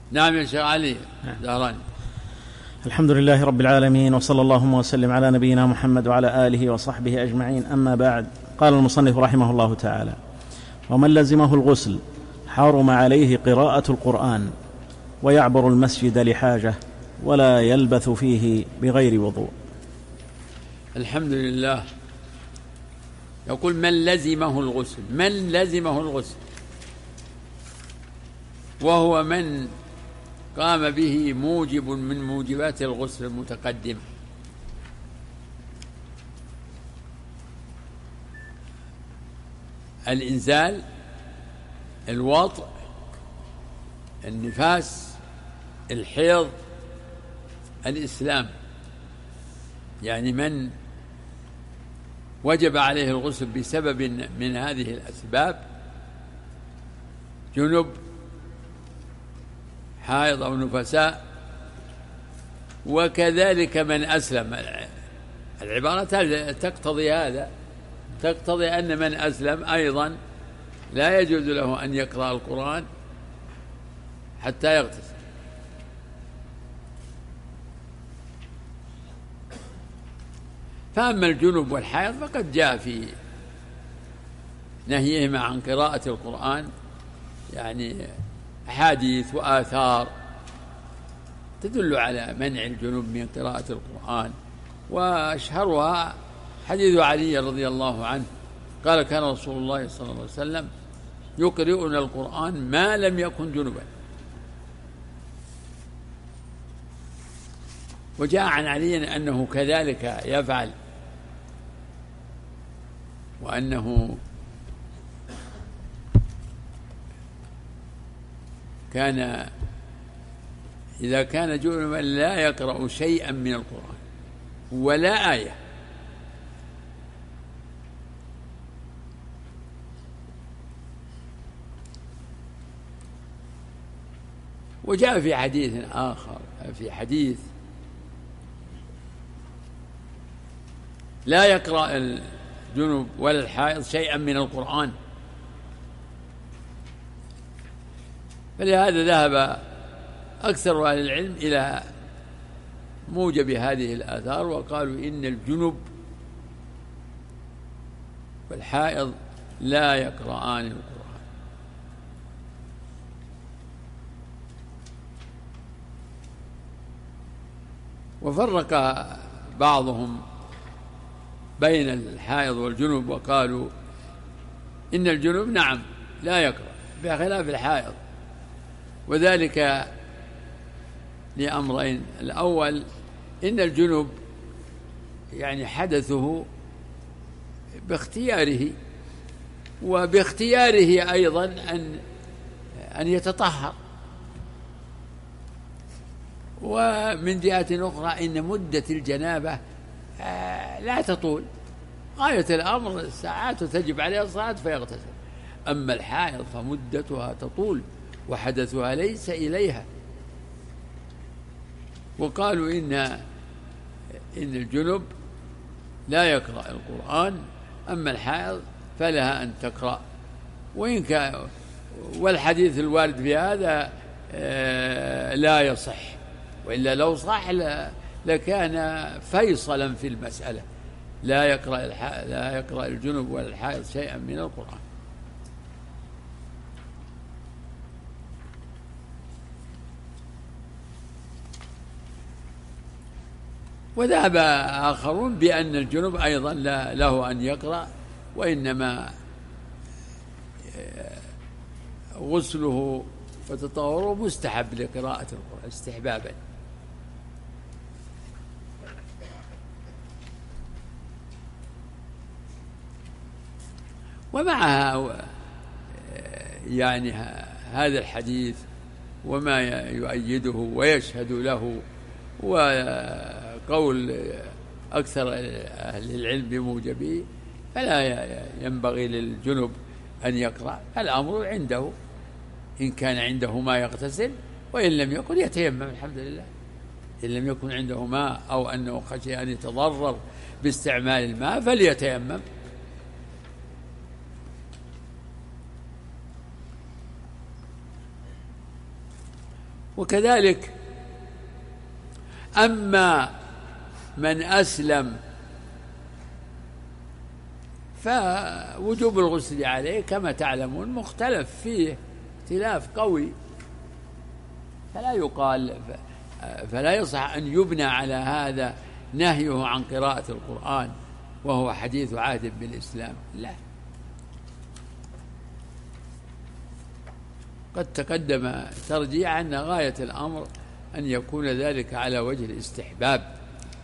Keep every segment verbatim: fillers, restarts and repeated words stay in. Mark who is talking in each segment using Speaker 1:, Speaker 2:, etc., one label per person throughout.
Speaker 1: نعم يا شيخ علي داراني.
Speaker 2: الحمد لله رب العالمين، وصلى اللهم وسلم على نبينا محمد وعلى آله وصحبه أجمعين، أما بعد. قال المصنف رحمه الله تعالى: ومن لزمه الغسل حرم عليه قراءة القرآن، ويعبر المسجد لحاجة، ولا يلبث فيه بغير وضوء.
Speaker 1: الحمد لله. يقول من لزمه الغسل، من لزمه الغسل، وهو من قام به موجب من موجبات الغسل المتقدم. الإنزال، الوطء، النفاس، الحيض، الإسلام. يعني من وجب عليه الغسل بسبب من هذه الأسباب: جنب، حائض أو نفساء، وكذلك من أسلم. العبارة تقتضي هذا، تقتضي أن من أسلم أيضا لا يجوز له أن يقرأ القرآن حتى يغتسل. فأما الجنب والحائض فقد جاء في نهيهما عن قراءة القرآن يعني أحاديث وآثار تدل على منع الجنوب من قراءة القرآن، وأشهرها حديث علي رضي الله عنه قال: كان رسول الله صلى الله عليه وسلم يقرئنا القرآن ما لم يكن جنبا. وجاء عن علي أنه كذلك يفعل، وأنه كان إذا كان جنبا لا يقرأ شيئا من القرآن ولا آية. وجاء في حديث آخر، في حديث لا يقرأ الجنب ولا الحائض شيئا من القرآن. فلهذا ذهب أكثر أهل العلم إلى موجب هذه الآثار، وقالوا إن الجنب والحائض لا يقرآن القرآن. وفرق بعضهم بين الحائض والجنب وقالوا إن الجنب نعم لا يقرأ بخلاف الحائض، وذلك لأمرين: الأول إن الجنب يعني حدثه باختياره، وباختياره أيضا أن أن يتطهر. ومن جهة أخرى إن مدة الجنابة لا تطول، غاية الأمر ساعات تجب عليها الصلاة فيغتسل. أما الحائض فمدتها تطول وحدثها ليس إليها. وقالوا إن إن الجنب لا يقرأ القرآن، أما الحائض فلها أن تقرأ. وإن كان والحديث الوارد في هذا لا يصح، وإلا لو صح لكان فيصلا في المسألة: لا يقرأ لا يقرأ الجنب ولا الحائض شيئا من القرآن. وذهب آخرون بأن الجنب أيضا له أن يقرأ، وإنما غسله وتطهره مستحب لقراءة القرآن استحبابا. ومع يعني هذا الحديث وما يؤيده ويشهد له، وقول أكثر أهل العلم بموجبه، فلا ينبغي للجنب أن يقرأ. الأمر عنده، إن كان عنده ما يغتسل، وإن لم يكن يتيمم. الحمد لله. إن لم يكن عنده ماء أو أنه خشي أن يتضرر باستعمال الماء فليتيمم. وكذلك أما من أسلم فوجوب الغسل عليه كما تعلمون مختلف فيه اختلاف قوي، فلا يقال فلا يصح أن يبنى على هذا نهيه عن قراءة القرآن وهو حديث عهد بالإسلام، لا. قد تقدم ترجيع أن غاية الأمر أن يكون ذلك على وجه الاستحباب.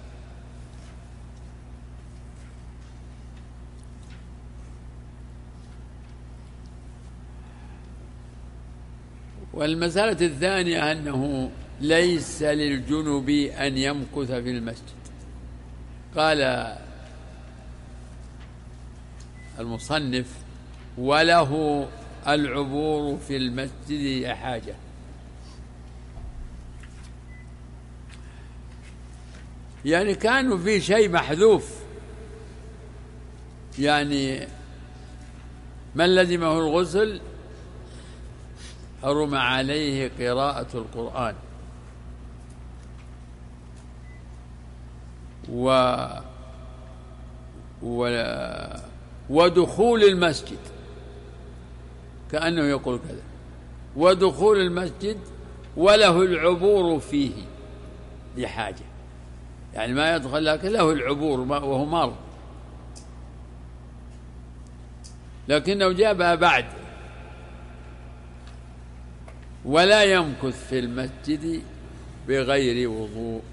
Speaker 1: والمسألة الثانية أنه ليس للجنب أن يمكث في المسجد. قال المصنف: وله العبور في المسجد حاجة. يعني كانوا في شيء محذوف، يعني من لزمه الغسل حرم عليه قراءة القرآن و... و... ودخول المسجد، كأنه يقول كذا، ودخول المسجد وله العبور فيه لحاجة، يعني ما يدخل لكن له العبور وهو مر، لكنه جابها بعد. ولا يمكث في المسجد بغير وضوء،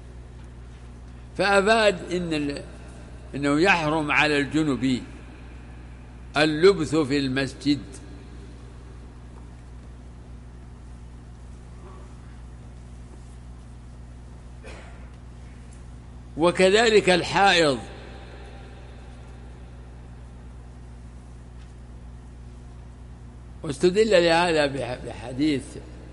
Speaker 1: فأفاد إن إنه يحرم على الجنب اللبث في المسجد، وكذلك الحائض، واستدل لهذا بحديث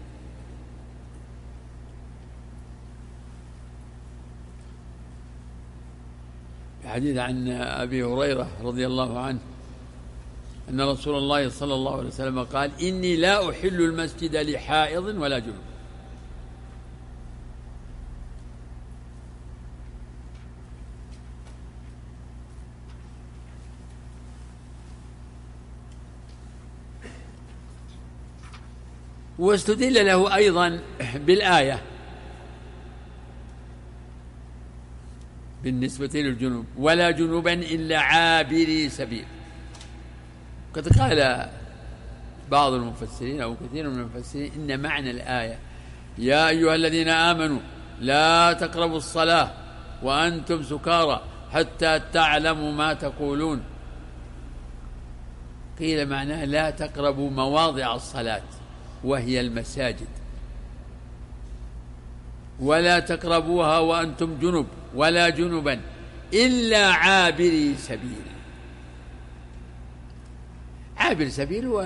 Speaker 1: بحديث عن أبي هريرة رضي الله عنه أن رسول الله صلى الله عليه وسلم قال: إني لا أحل المسجد لحائض ولا جنوب. واستدل له أيضا بالآية بالنسبة للجنوب: ولا جنوبا إلا عابري سبيل. قد قال بعض المفسرين أو كثير من المفسرين إن معنى الآية: يا أيها الذين آمنوا لا تقربوا الصلاة وأنتم سكارى حتى تعلموا ما تقولون. قيل معناه لا تقربوا مواضع الصلاة وهي المساجد، ولا تقربوها وأنتم جنب، ولا جنبا إلا عابري سبيل. عابر سبيل هو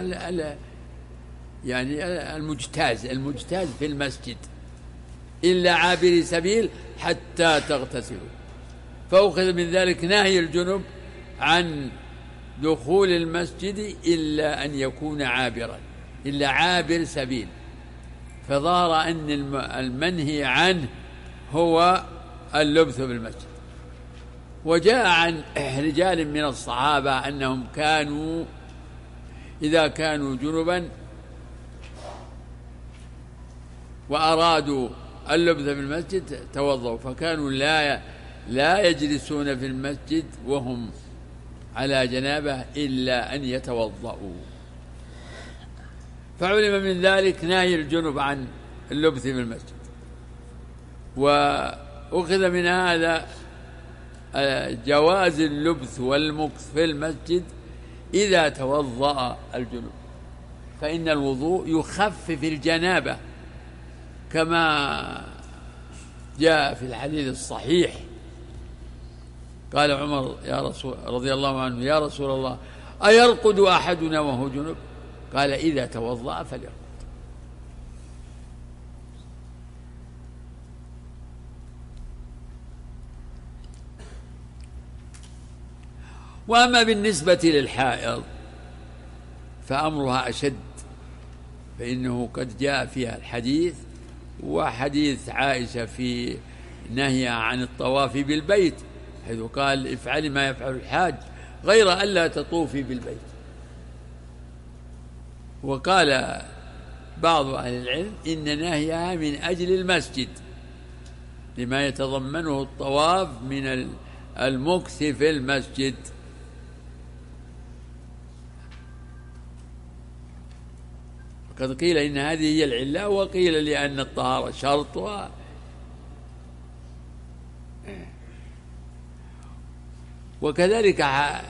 Speaker 1: يعني المجتاز المجتاز في المسجد، إلا عابري سبيل حتى تغتسلوا. فأخذ من ذلك نهي الجنب عن دخول المسجد إلا أن يكون عابرا، إلا عابر سبيل، فظهر أن المنهي عنه هو اللبث بالمسجد. وجاء عن رجال من الصحابة أنهم كانوا إذا كانوا جنبا وأرادوا اللبث بالمسجد توضوا، فكانوا لا لا يجلسون في المسجد وهم على جنابه إلا أن يتوضؤوا. فعلم من ذلك نهي الجنب عن اللبث في المسجد. وأخذ من هذا جواز اللبث والمكث في المسجد إذا توضأ الجنب، فإن الوضوء يخفف الجنابة كما جاء في الحديث الصحيح. قال عمر يا رسول رضي الله عنه: يا رسول الله أيرقد أحدنا وهو جنب؟ قال: إذا توضأ فليرقد. وأما بالنسبة للحائض فأمرها أشد، فإنه قد جاء فيها الحديث: وحديث عائشة في نهي عن الطواف بالبيت، حيث قال افعلي ما يفعل الحاج غير ألا تطوفي بالبيت. وقال بعض أهل العلم إن نهيها من أجل المسجد لما يتضمنه الطواف من المكث في المسجد. قد قيل إن هذه هي العلة، وقيل لأن الطهارة شرط. و... وكذلك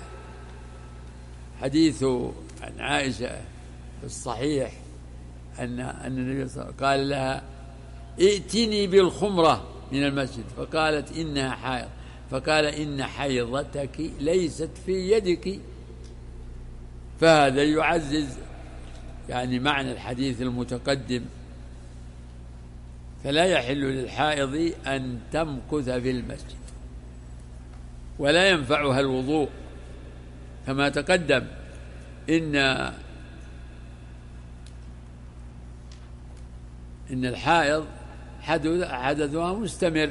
Speaker 1: حديث عن عائشة في الصحيح أن أن النبي صلى الله عليه وسلم قال لها ائتني بالخمرة من المسجد، فقالت إنها حائض، فقال إن حيضتك ليست في يدك. فهذا يعزز يعني معنى الحديث المتقدم، فلا يحل للحائض أن تمكث في المسجد، ولا ينفعها الوضوء كما تقدم إن إن الحائض حدثها مستمر،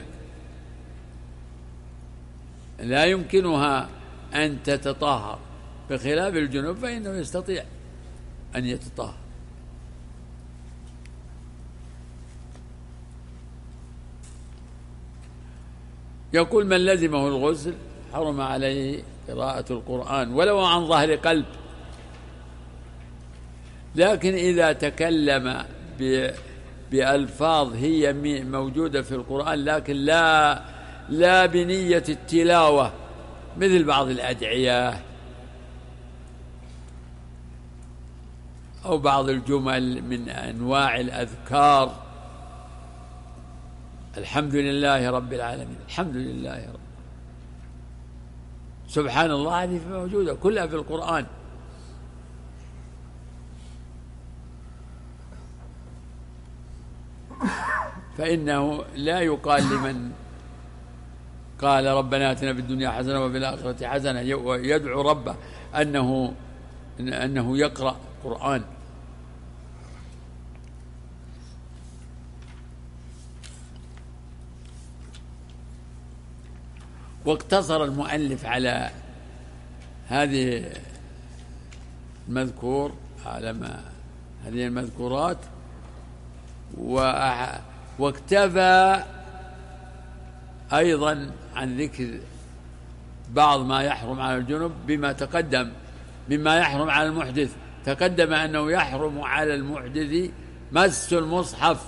Speaker 1: لا يمكنها أن تتطهر، بخلاف الجنوب فإنه يستطيع أن يتطهر. يقول من لزمه الغسل حرم عليه قراءة القرآن ولو عن ظهر قلب، لكن إذا تكلم بألفاظ هي موجودة في القرآن لكن لا لا بنية التلاوة، مثل بعض الأدعية أو بعض الجمل من أنواع الأذكار، الحمد لله رب العالمين، الحمد لله رب، سبحان الله، هذه موجودة كلها في القرآن. فإنه لا يقال لمن قال ربنا آتنا في الدنيا حسنة وفي الآخرة حسنة يدعو ربه أنه أنه يقرأ قرآن. واقتصر المؤلف على هذه المذكور على ما هذه المذكورات، واكتفى أيضا عن ذكر بعض ما يحرم على الجنب بما تقدم مما يحرم على المحدث. تقدم أنه يحرم على المحدث مس المصحف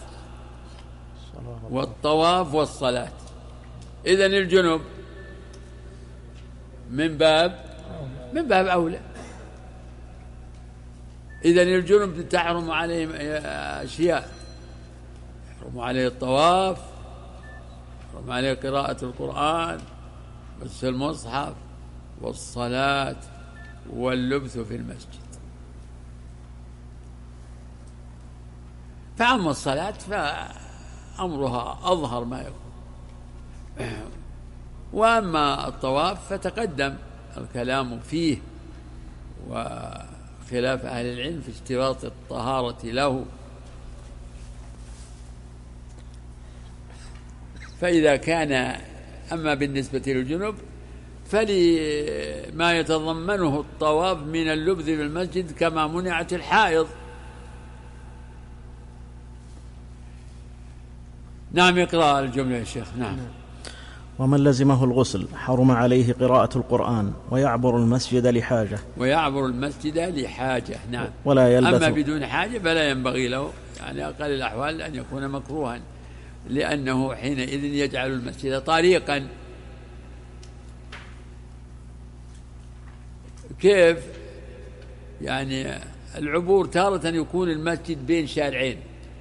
Speaker 1: والطواف والصلاة، إذن الجنب من باب من باب أولى. إذن الجنب تحرم عليه أشياء، يحرم عليه الطواف، يحرم عليه قراءة القرآن، مس المصحف والصلاة واللبث في المسجد. فأما الصلاة فأمرها أظهر ما يكون، وأما الطواف فتقدم الكلام فيه وخلاف أهل العلم في اشتراط الطهارة له. فإذا كان أما بالنسبة للجنب فلما يتضمنه الطواف من اللبث في المسجد كما منعت الحائض. نعم، اقرأ الجملة يا شيخ. نعم.
Speaker 2: ومن لزمه الغسل حرم عليه قراءة القرآن ويعبر المسجد لحاجة
Speaker 1: ويعبر المسجد لحاجة. نعم.
Speaker 2: ولا يلبث،
Speaker 1: أما بدون حاجة فلا ينبغي له، يعني أقل الأحوال أن يكون مكروها، لأنه حينئذ يجعل المسجد طريقا. كيف؟ يعني العبور تارة يكون المسجد بين شارعين،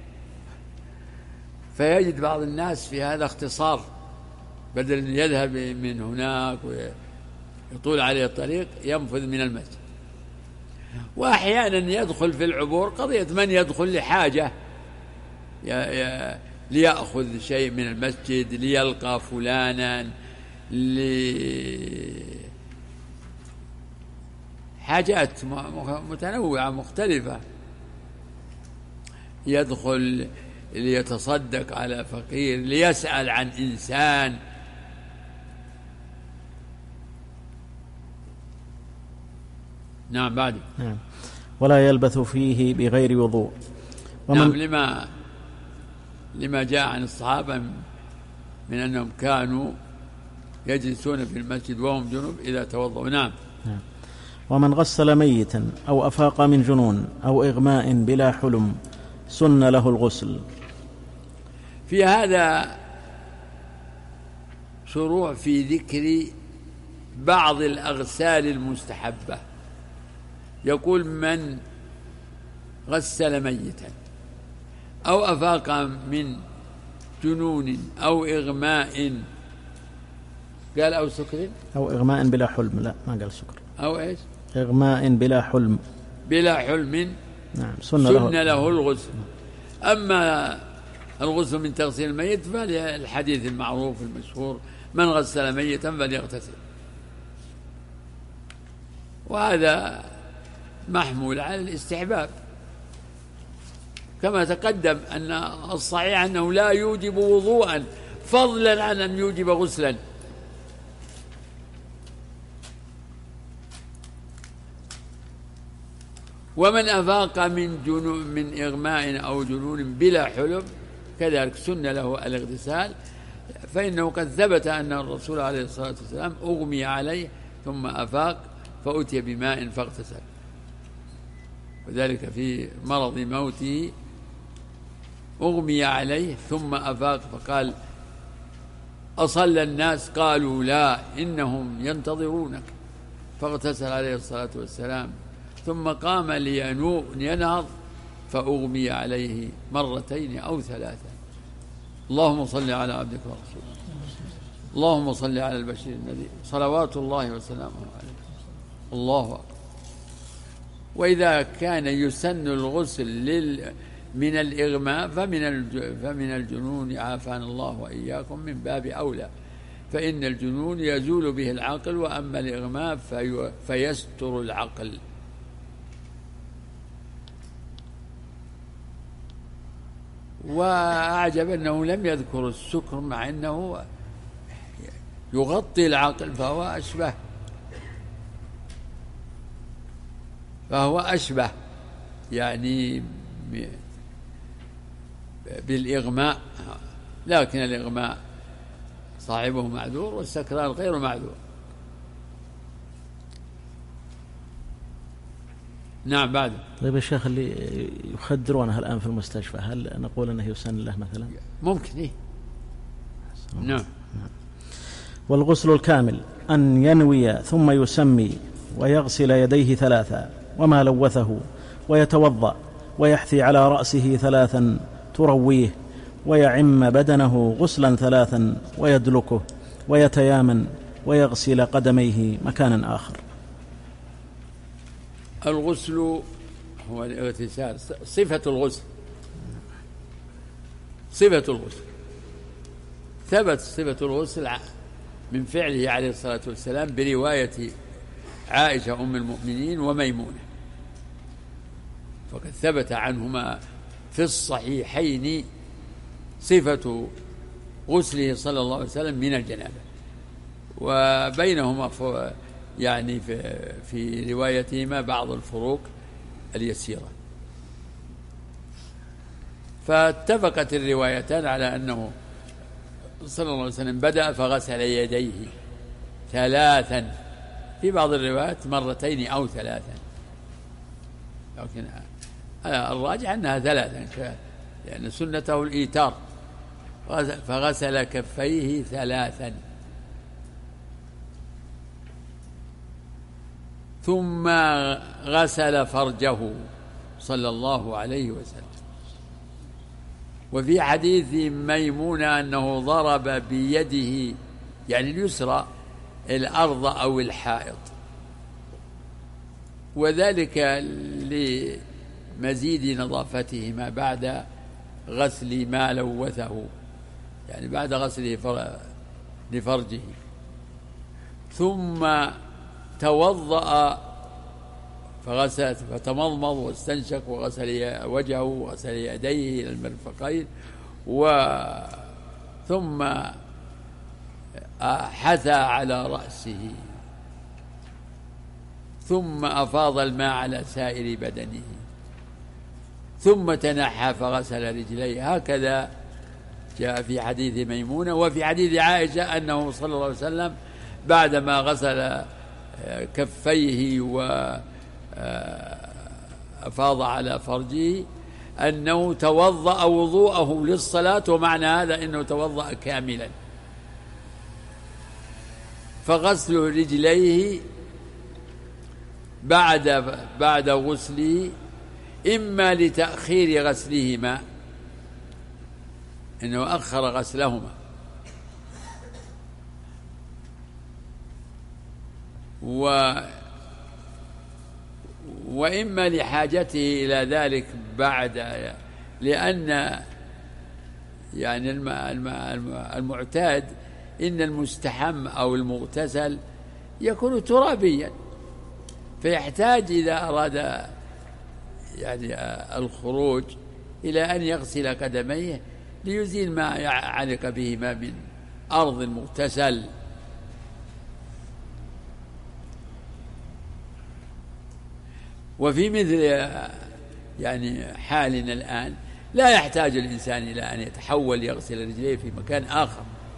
Speaker 1: فيجد بعض الناس في هذا اختصار، بدل أن يذهب من هناك ويطول عليه الطريق ينفذ من المسجد. وأحيانا يدخل في العبور قضية من يدخل لحاجة، ليأخذ شيء من المسجد، ليلقى فلانا، لحاجات متنوعة مختلفة، يدخل ليتصدق على فقير، ليسأل عن إنسان. نعم. بعد
Speaker 2: نعم. ولا يلبث فيه بغير وضوء.
Speaker 1: ومن نعم. لما لما جاء عن الصحابة من أنهم كانوا يجلسون في المسجد وهم جنب إذا توضؤوا. نعم.
Speaker 2: نعم. ومن غسل ميتا أو أفاق من جنون أو إغماء بلا حلم سن له الغسل.
Speaker 1: في هذا شروع في ذكر بعض الأغسال المستحبة. يقول: من غسل ميتا أو أفاق من جنون أو إغماء، قال أو سكر
Speaker 2: أو إغماء بلا حلم، لا ما قال سكر،
Speaker 1: أو إيش؟
Speaker 2: إغماء بلا حلم،
Speaker 1: بلا حلم.
Speaker 2: نعم. سن
Speaker 1: له, له الغسل. أما الغسل من تغسيل الميت فالحديث المعروف المشهور: من غسل ميتا فليغتسل. وهذا محمول على الاستحباب، كما تقدم أن الصحيح أنه لا يوجب وضوءا فضلا عن أن يوجب غسلا. ومن أفاق من جنون من إغماء أو جنون بلا حلم كذلك سن له الاغتسال، فإنه قد ثبت أن الرسول عليه الصلاة والسلام أغمي عليه ثم أفاق فأتي بماء فاغتسل، وذلك في مرض موته أغمي عليه ثم أفاق فقال: أصلى الناس؟ قالوا: لا، إنهم ينتظرونك. فاغتسل عليه الصلاة والسلام ثم قام لينهض فأغمي عليه مرتين أو ثلاثة. اللهم صل على عبدك ورسولك، اللهم صل على البشير النذير، صلوات الله وسلامه عليه. الله أكبر. وإذا كان يسن الغسل لل من الإغماء فمن فمن الجنون عافانا الله وإياكم من باب أولى، فإن الجنون يزول به العقل، وأما الإغماء في فيستر العقل. وأعجب أنه لم يذكر السكر مع أنه يغطي العقل، فهو أشبه فهو أشبه يعني بالإغماء، لكن الإغماء صاحبه معذور والسكران غير معذور. نعم. بعد.
Speaker 2: طيب يا شيخ، اللي يخدرونه الآن في المستشفى هل نقول أنه يسن له مثلا؟
Speaker 1: ممكن. إيه؟ نعم.
Speaker 2: والغسل الكامل أن ينوي ثم يسمي ويغسل يديه ثلاثا وما لوثه، ويتوضأ ويحثي على رأسه ثلاثا ترويه، ويعم بدنه غسلا ثلاثا ويدلكه، ويتيامن ويغسل قدميه مكانا آخر.
Speaker 1: الغسل هو الاغتسال. صفة الغسل صفة الغسل ثبت صفة الغسل من فعله عليه الصلاة والسلام برواية عائشة أم المؤمنين وميمونة، فقد ثبت عنهما في الصحيحين صفة غسله صلى الله عليه وسلم من الجنابة، وبينهما يعني في, في روايتهما بعض الفروق اليسيرة، فاتفقت الروايتان على أنه صلى الله عليه وسلم بدأ فغسل يديه ثلاثا، في بعض الروايات مرتين أو ثلاثا، لكن الراجح أنها ثلاثا لأن سنته الإيتار، فغسل كفيه ثلاثا ثم غسل فرجه صلى الله عليه وسلم. وفي حديث ميمونة أنه ضرب بيده يعني اليسرى الأرض أو الحائط، وذلك لمزيد نظافتهما بعد غسل ما لوثه، يعني بعد غسله لفرجه. ثم توضأ فغسل فتمضمض واستنشق وغسل وجهه وغسل يديه إلى المرفقين، ثم حثى على رأسه، ثم أفاض الماء على سائر بدنه، ثم تنحى فغسل رجليه. هكذا جاء في حديث ميمونة. وفي حديث عائشة أنه صلى الله عليه وسلم بعدما غسل كفيه وأفاض على فرجه أنه توضأ وضوءه للصلاة، ومعنى هذا أنه توضأ كاملا. فغسل رجليه بعد بعد غسله إما لتأخير غسلهما، إنه أخر غسلهما، و وإما لحاجته إلى ذلك بعد، لأن يعني المعتاد إن المستحم أو المغتسل يكون ترابيا، فيحتاج إذا أراد يعني الخروج إلى أن يغسل قدميه ليزيل ما علق بهما من أرض المغتسل. وفي مثل يعني حالنا الآن لا يحتاج الإنسان إلى أن يتحول يغسل رجليه في مكان آخر،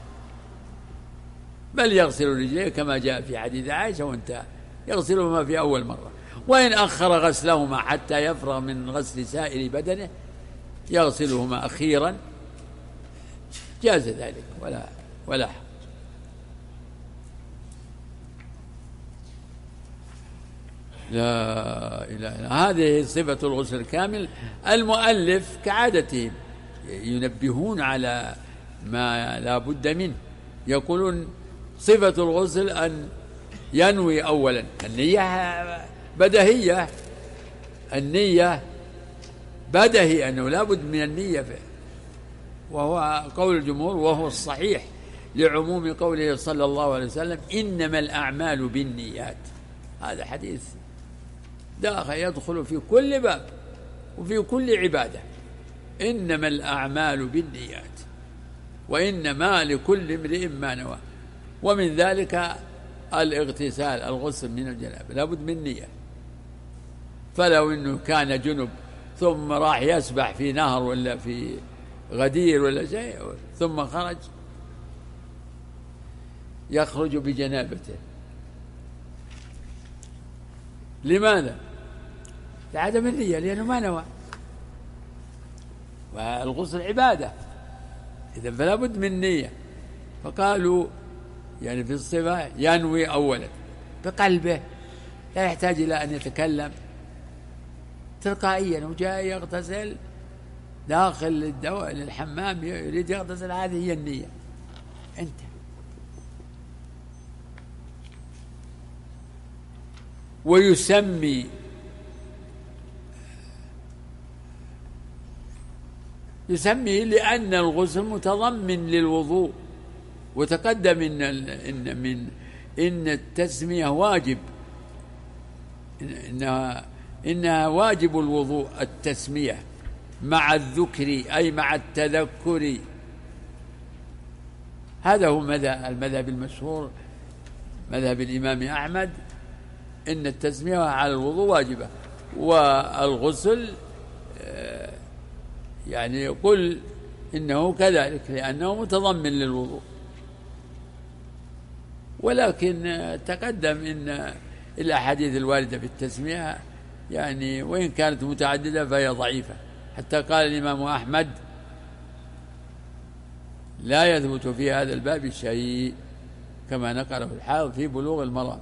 Speaker 1: بل يغسل رجليه كما جاء في حديث عائشة وانتهى، يغسلهما في أول مرة. وإن أخر غسلهما حتى يفرغ من غسل سائر بدنه يغسلهما أخيرا جاز ذلك ولا ولا حق. لا إله إلا هذه صفة الغسل الكامل. المؤلف كعادتهم ينبهون على ما لا بد منه، يقولون صفة الغسل أن ينوي أولا، النية بدهية، النية بدهي أنه لا بد من النية فيه، وهو قول الجمهور وهو الصحيح لعموم قوله صلى الله عليه وسلم إنما الأعمال بالنيات. هذا حديث داخل يدخل في كل باب وفي كل عبادة، إنما الأعمال بالنيات وإنما لكل امرئ ما نوى. ومن ذلك الاغتسال، الغسل من الجنابة لا بد من نية. فلو إنه كان جنب ثم راح يسبح في نهر ولا في غدير ولا شيء ثم خرج يخرج بجنابته. لماذا؟ لعدم النية، لأنه ما نوى، والغسل عبادة، إذن فلا بد من نية. فقالوا يعني في الصفة ينوي أولا بقلبه، لا يحتاج إلى أن يتكلم، تلقائيا وجاء يغتسل داخل الدواء للحمام يريد يغتسل، هذه هي النية. أنت ويسمي يسمي لأن الغسل متضمن للوضوء، وتقدم إن إن من إن التسمية واجب، إنها إنها واجب الوضوء التسمية مع الذكر أي مع التذكر. هذا هو المذهب المشهور مذهب الإمام أحمد، إن التسمية على الوضوء واجبة، والغسل يعني يقول إنه كذلك لأنه متضمن للوضوء. ولكن تقدم إن الأحاديث الواردة في التسمية يعني وإن كانت متعددة فهي ضعيفة، حتى قال الإمام أحمد لا يثبت في هذا الباب شيء، كما نقله الحافظ في بلوغ المرام.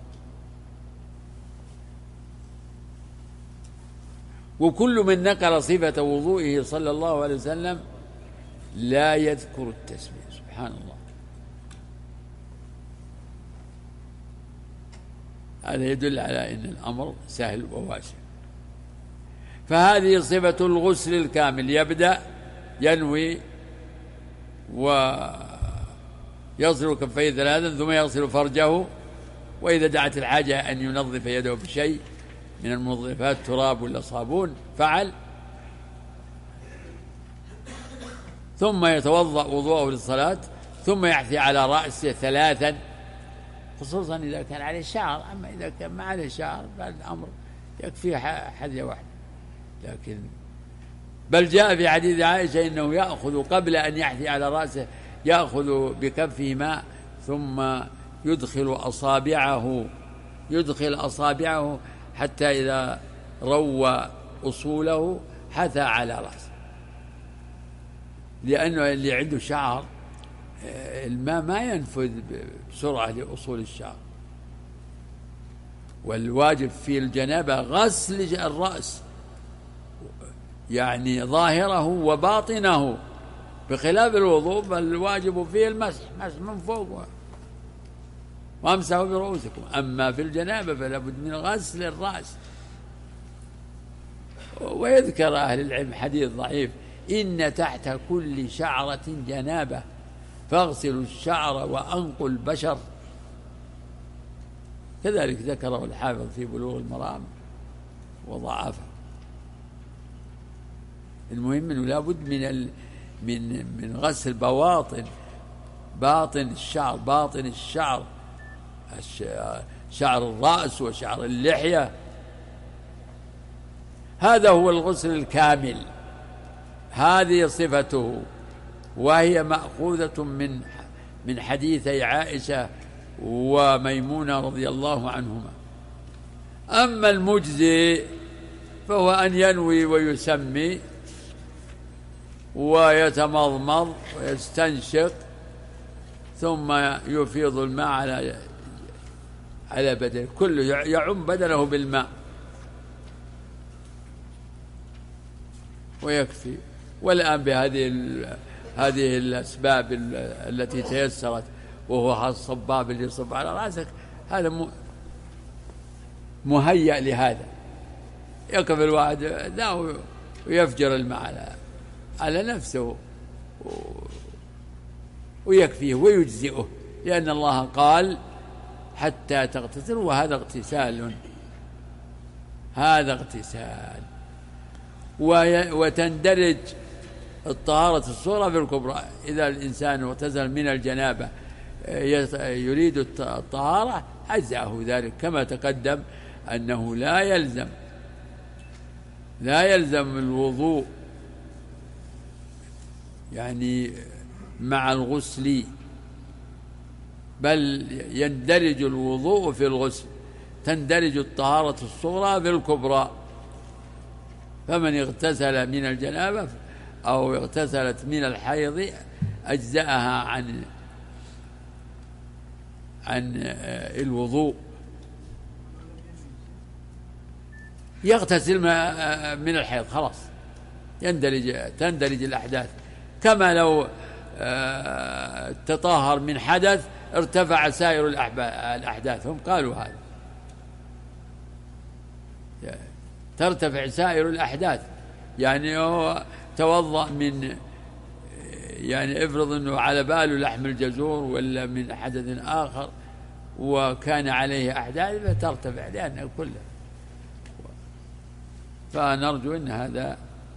Speaker 1: وكل من نقل صفة وضوئه صلى الله عليه وسلم لا يذكر التسمية، سبحان الله. هذا يدل على أن الأمر سهل وواسع. فهذه صفة الغسل الكامل، يبدأ ينوي ويغسل كفيه ثلاثا ثم يغسل فرجه، وإذا دعت الحاجة أن ينظف يده بشيء من المنظفات تراب ولا صابون فعل، ثم يتوضأ وضوءه للصلاة، ثم يحثي على رأسه ثلاثا، خصوصا إذا كان عليه شعر. أما إذا كان ما عليه شعر فالأمر يكفي حذية واحدة. لكن بل جاء في حديث عائشة إنه يأخذ قبل أن يحثي على رأسه يأخذ بكفه ماء ثم يدخل أصابعه يدخل أصابعه حتى إذا روى أصوله حثى على رأسه، لأنه اللي عنده شعر الماء ما ينفذ بسرعة لأصول الشعر، والواجب في الجنابة غسل الرأس، يعني ظاهره وباطنه، بخلاف الوضوء بل الواجب فيه المسح، مسح من فوق وامسحوا برؤوسكم. أما في الجنابة فلا بد من غسل الرأس. ويذكر أهل العلم حديث ضعيف: إن تحت كل شعرة جنابة فاغسلوا الشعر وأنقوا البشر. كذلك ذكره الحافظ في بلوغ المرام وضعفه. المهم أنه لا بد من ال من من غسل بواطن باطن الشعر باطن الشعر شعر الرأس وشعر اللحية. هذا هو الغسل الكامل، هذه صفته، وهي مأخوذة من من حديثي عائشة وميمونة رضي الله عنهما. أما المجزي فهو أن ينوي ويسمي ويتمضمض ويستنشق ثم يفيض الماء على على بدنه كله، يعم بدنه بالماء ويكفي. والآن بهذه هذه الأسباب التي تيسرت، وهو الصباب اللي يصب على رأسك، هذا مهيأ لهذا. يقف الواحد لا ويفجر الماء على على نفسه ويكفيه ويجزئه، لأن الله قال حتى تغتسلوا، وهذا اغتسال، هذا اغتسال. وتندرج الطهارة الصغرى في الكبرى. إذا الإنسان اغتسل من الجنابة يريد الطهارة أجزأه ذلك، كما تقدم أنه لا يلزم لا يلزم الوضوء يعني مع الغسل، بل يندرج الوضوء في الغسل، تندرج الطهارة الصغرى في الكبرى. فمن اغتسل من الجنابة أو اغتسلت من الحيض أجزأها عن عن الوضوء. يغتسل من الحيض خلاص، يندرج تندرج الأحداث، كما لو تطهر من حدث ارتفع سائر الأحداث. هم قالوا هذا، ترتفع سائر الأحداث. يعني هو توضأ من، يعني افرض أنه على باله لحم الجزور ولا من حدث آخر وكان عليه أحداث فترتفع لأنه كله. فنرجو أن هذا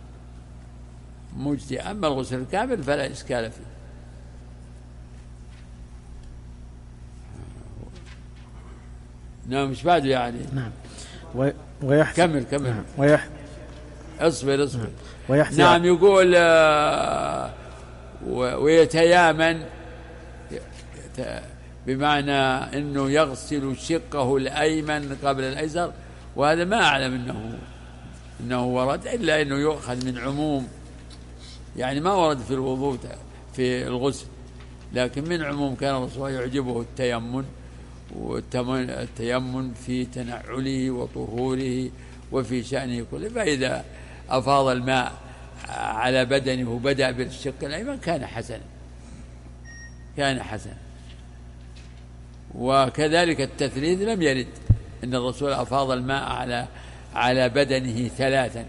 Speaker 1: مجزي. أما الغسل الكامل فلا إشكال فيه. نعم مش بعده يعني.
Speaker 2: نعم. ويحث
Speaker 1: كمل كمل.
Speaker 2: نعم. ويحث
Speaker 1: اصبر اصبر.
Speaker 2: ويحث
Speaker 1: نعم. يقول آه ويتيامن، بمعنى أنه يغسل شقه الأيمن قبل الأيسر، وهذا ما أعلم أنه أنه ورد، إلا أنه يؤخذ من عموم، يعني ما ورد في الوضوء في الغسل، لكن من عموم كان الرسول يعجبه التيمن، والتيمن في تنعله وطهوره وفي شأنه كله. فإذا أفاض الماء على بدنه وبدأ بالشق الأيمن كان حسنا كان حسنا وكذلك التثليث لم يرد أن الرسول أفاض الماء على على بدنه ثلاثا،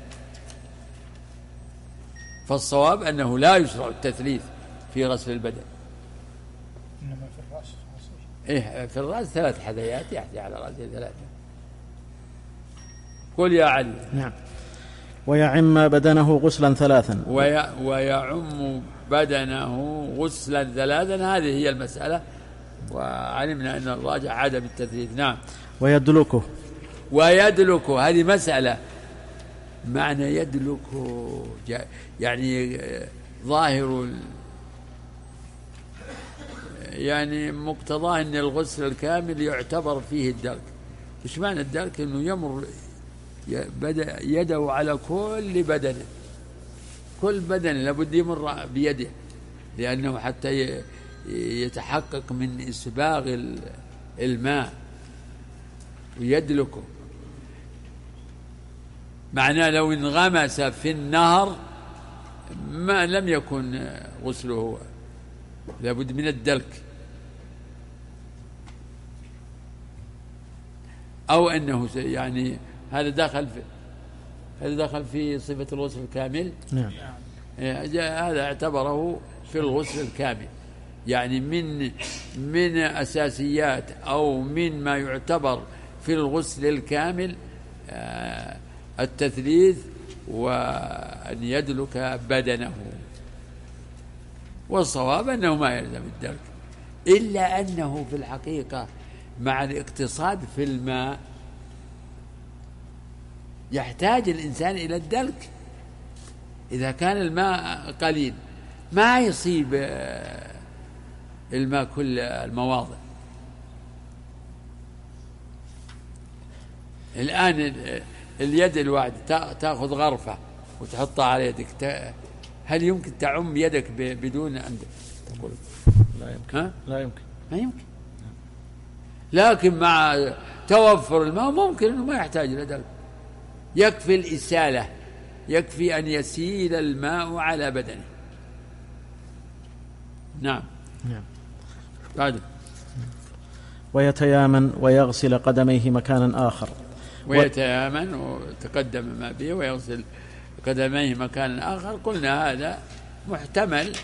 Speaker 1: فالصواب أنه لا يشرع التثليث في غسل البدن.
Speaker 3: إنما في الرأس
Speaker 1: إيه في الرأس ثلاث حذيات، يحذي على رأسه ثلاثة. قل يا علي.
Speaker 2: نعم. ويعم بدنه غسلا ثلاثا.
Speaker 1: وي... ويعم بدنه غسلا ثلاثا، هذه هي المسألة، وعلمنا أن الراجع عدم التثليث. نعم.
Speaker 2: ويدلكه.
Speaker 1: ويدلكه هذه مسألة، معنى يدلكه يعني ظاهر يعني مقتضاه أن الغسل الكامل يعتبر فيه الدلك. إيش معنى الدلك؟ أنه يمر يده على كل بدنه، كل بدن لابد يمر بيده، لأنه حتى يتحقق من إسباغ الماء ويدلكه. معناه لو انغمس في النهر ما لم يكن غسله، لابد من الدلك، أو أنه يعني هذا دخل في هذا دخل في صفة الغسل الكامل.
Speaker 2: نعم.
Speaker 1: هذا اعتبره في الغسل الكامل، يعني من من أساسيات أو من ما يعتبر في الغسل الكامل التثليث وأن يدلك بدنه. والصواب أنه ما يلزم الدلك، إلا أنه في الحقيقة مع الاقتصاد في الماء يحتاج الإنسان إلى الدلك. إذا كان الماء قليل ما يصيب الماء كل المواضع. الآن اليد الواحدة تأخذ غرفة وتحطها على يدك، هل يمكن تعم يدك بدون أن تقول؟
Speaker 2: لا يمكن.
Speaker 1: ها؟
Speaker 2: لا يمكن.
Speaker 1: ما يمكن. لكن مع توفر الماء ممكن أنه ما يحتاج إلى ذلك، يكفي الإسالة، يكفي أن يسيل الماء على بدنه. نعم.
Speaker 2: نعم.
Speaker 1: بعد.
Speaker 2: ويتيامن ويغسل قدميه مكانا آخر.
Speaker 1: ويتيامن وتقدم ما به ويغسل قدميه مكانا آخر. قلنا هذا محتمل،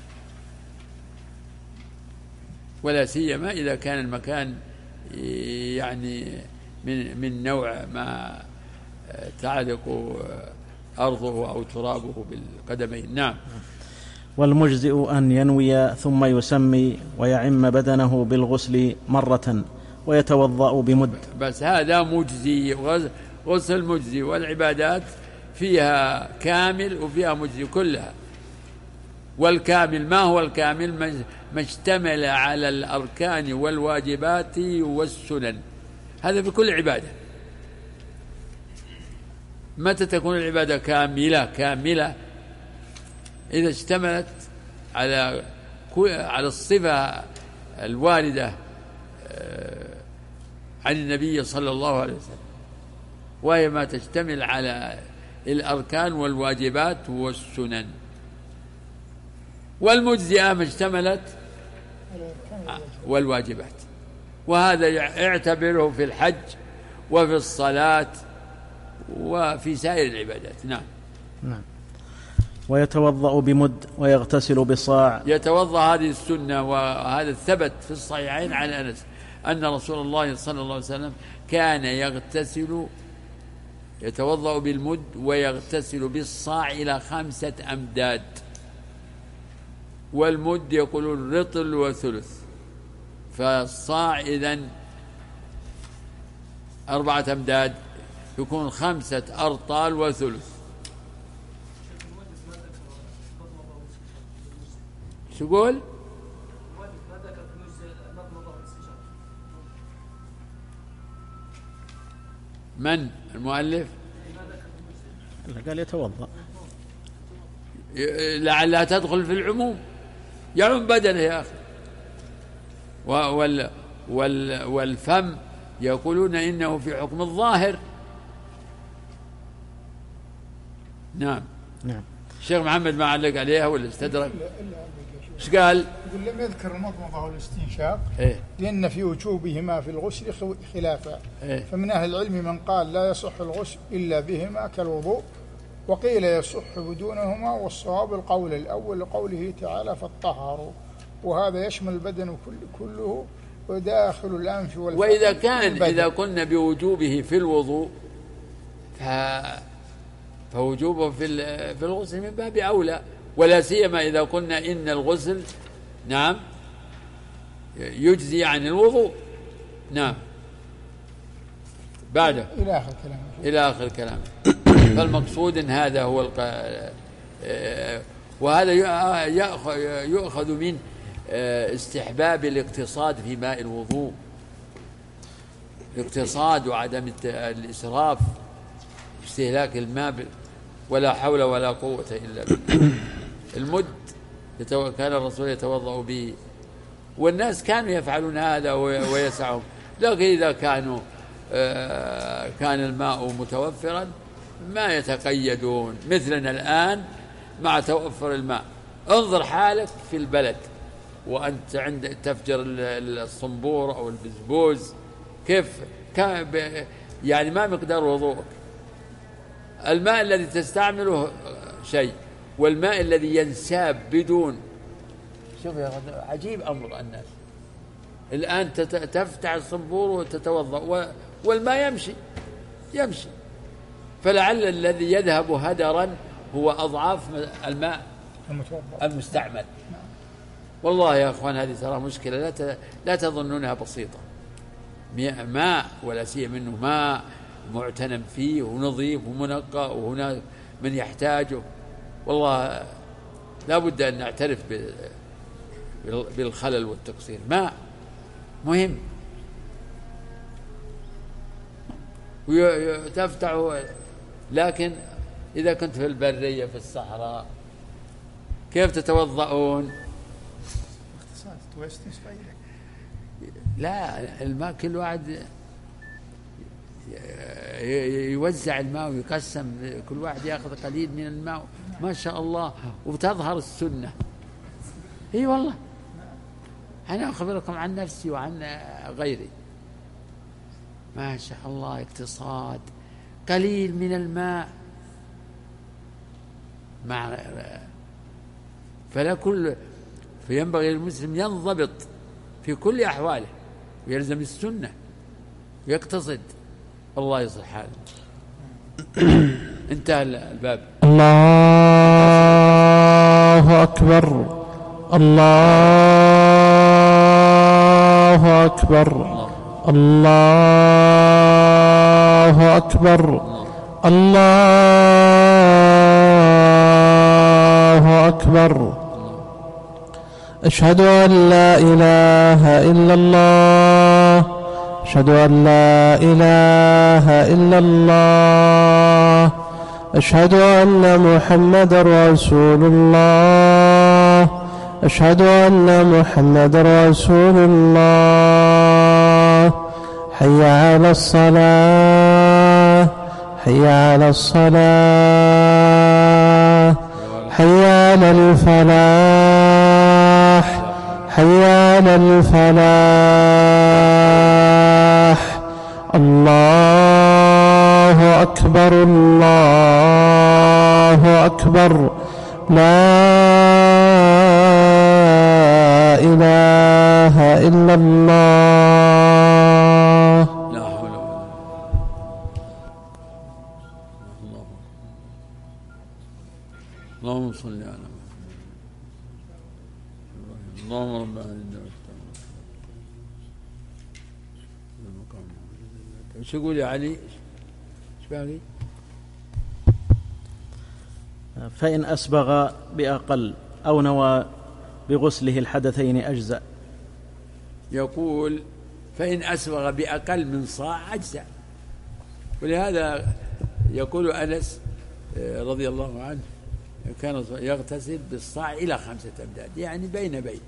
Speaker 1: ولا سيما إذا كان المكان يعني من من نوع ما تعلق أرضه أو ترابه بالقدمين. نعم.
Speaker 2: والمجزئ أن ينوي ثم يسمي ويعم بدنه بالغسل مرة ويتوضأ بمد.
Speaker 1: بس هذا مجزي، غسل مجزي، والعبادات فيها كامل وفيها مجزي كلها. والكامل ما هو الكامل؟ ما اشتمل على الأركان والواجبات والسنن، هذا في كل عبادة. متى تكون العبادة كاملة؟ كاملة إذا اشتملت على على الصفة الواردة عن النبي صلى الله عليه وسلم، وهي ما تشتمل على الأركان والواجبات والسنن. والمجزئة ما اشتملت والواجبات، وهذا يعتبره في الحج وفي الصلاة وفي سائر العبادات. نعم.
Speaker 2: نعم. ويتوضأ بمد ويغتسل بصاع.
Speaker 1: يتوضأ، هذه السنة، وهذا ثبت في الصحيحين عن أنس أن رسول الله صلى الله عليه وسلم كان يغتسل يتوضأ بالمد ويغتسل بالصاع إلى خمسة أمداد. والمد يقولون رطل وثلث، فالصاع إذن أربعة أمداد، يكون خمسة أرطال وثلث. شو قول؟ من المؤلف؟
Speaker 2: قال يتوضأ،
Speaker 1: لعلها تدخل في العموم، يعم بدنه يا أخي. وال وال والفم يقولون إنه في حكم الظاهر.
Speaker 2: نعم. نعم.
Speaker 1: الشيخ محمد ما علق عليها ولا استدرك؟ ايش قال؟
Speaker 3: يقول لم يذكر المضمضة والاستنشاق
Speaker 1: إيه؟
Speaker 3: لأن في وجوبهما في الغسل خلافا.
Speaker 1: إيه؟
Speaker 3: فمن أهل العلم من قال لا يصح الغسل إلا بهما كالوضوء، وقيل يصح بدونهما، والصواب القول الأول لقوله تعالى فاطهروا، وهذا يشمل البدن كله وداخل الأنف والفم.
Speaker 1: وإذا كان إذا قلنا بوجوبه في الوضوء فوجوبه في في الغسل من باب أولى، ولا سيما إذا قلنا إن الغسل نعم يجزي عن الوضوء. نعم بعده
Speaker 3: إلى آخر كلامه
Speaker 1: إلى آخر كلامه. فالمقصود إن هذا هو الق... وهذا يؤخذ من استحباب الاقتصاد في ماء الوضوء، الاقتصاد وعدم الإسراف، استهلاك الماء، ولا حول ولا قوة إلا بالله. المد كان الرسول يتوضأ به، والناس كانوا يفعلون هذا ويسعهم، لكن إذا كانوا كان الماء متوفرا ما يتقيدون. مثلنا الآن مع توفر الماء، انظر حالك في البلد وأنت عند تفجر الصنبور أو البزبوز، كيف يعني ما مقدار وضوءك؟ الماء الذي تستعمله شيء، والماء الذي ينساب بدون. شوف يا عجيب أمر الناس الآن، تفتح الصنبور وتتوضأ والماء يمشي يمشي فلعل الذي يذهب هدرا هو أضعاف الماء المستعمل. والله يا أخوان هذه ترى مشكلة لا لا تظنونها بسيطة. ماء ولا سيما منه ماء معتنم فيه ونظيف ومنقى، وهناك من يحتاجه. والله لا بد أن نعترف بالخلل والتقصير. ماء مهم وتفتحه، لكن إذا كنت في البرية في الصحراء كيف تتوضؤون؟ لا الماء كل واحد يوزع الماء ويقسم، كل واحد يأخذ قليل من الماء ما شاء الله، وتظهر السنة. اي والله أنا أخبركم عن نفسي وعن غيري، ما شاء الله اقتصاد، قليل من الماء مع فلا كل فينبغي للمسلم ينضبط في كل أحواله ويلزم السنة ويقتصد. الله يصلح حاله. انتهى الباب.
Speaker 4: الله أكبر الله أكبر الله أكبر الله أكبر. أشهد أن لا إله إلا الله أشهد أن لا إله إلا الله أشهد أن محمد رسول الله أشهد أن محمد رسول الله. حي على الصلاة حي على الصلاة حي على الفلاح حي على الفلاح. الله أكبر الله أكبر. لا إله إلا الله.
Speaker 1: لا حول ولا قوة. اللهم صل على محمد. اللهم رب العالمين. شو يقول يا علي؟ ايش باقي؟
Speaker 2: فإن أسبغ بأقل أو نوى بغسله الحدثين أجزأ.
Speaker 1: يقول فإن أسبغ بأقل من صاع أجزأ، ولهذا يقول أنس رضي الله عنه كان يغتسل بالصاع إلى خمسة أمداد، يعني بين بين.